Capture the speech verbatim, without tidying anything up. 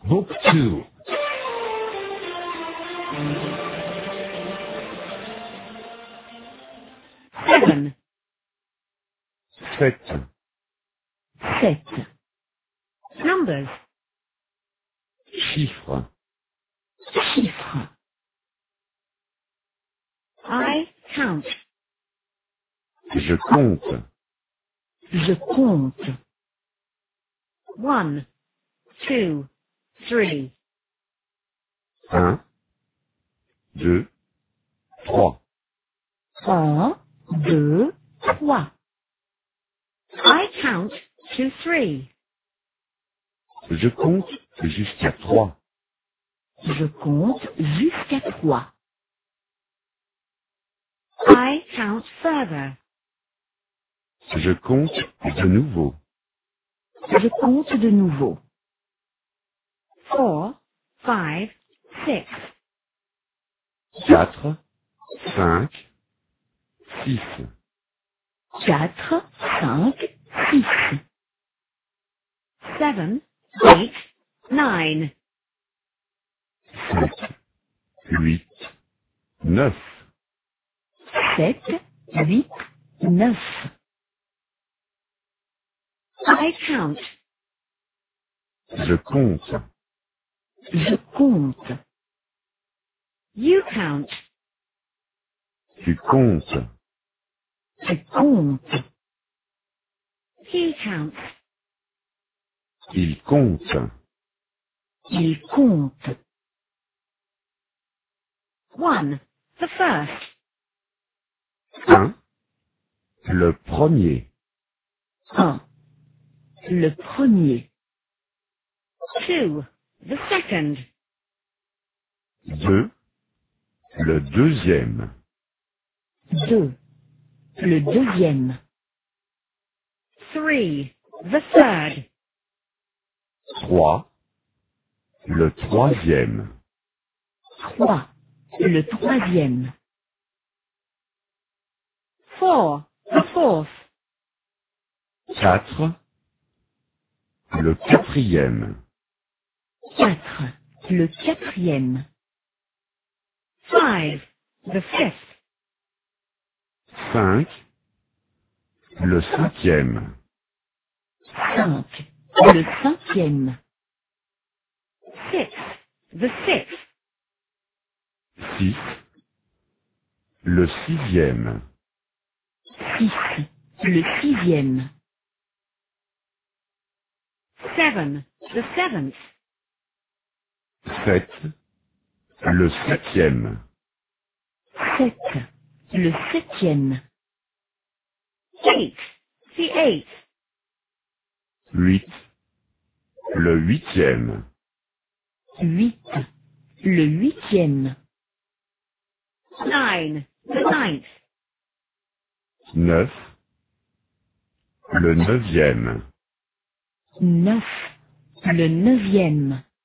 Book two. Seven. Sept. Sept. Numbers. Chiffres. Chiffres. I count. Je compte. Je compte. One, two, three. Un, deux, trois. Un, deux, trois. I count to three. Je compte jusqu'à trois. Je compte jusqu'à trois. I count further. Je compte de nouveau. Je compte de nouveau. Four, five, six. Quatre, cinq, six. Quatre, cinq, six. Seven, eight, nine. Sept, huit, neuf. Sept, huit, neuf. I count. Je compte. Je compte. You count. Tu comptes. Tu comptes. He counts. Il compte. Il compte. One, the first. Un, le premier. Un, le premier. Two, the second. Deux, le deuxième. Deux, le deuxième. Three, the third. Trois, le troisième. Trois, le troisième. Four, the fourth. Quatre, le quatrième. Quatre, le quatrième. Five, the fifth. Cinq, le cinquième. Cinq, le cinquième. Six, the sixth. Six, le sixième. Six, le sixième. Seven, the seventh. Sept, le septième. Sept, le septième. Eight, the eighth. Huit, le huitième. Huit, le huitième. Nine, the ninth. Neuf, le neuvième. Neuf, le neuvième.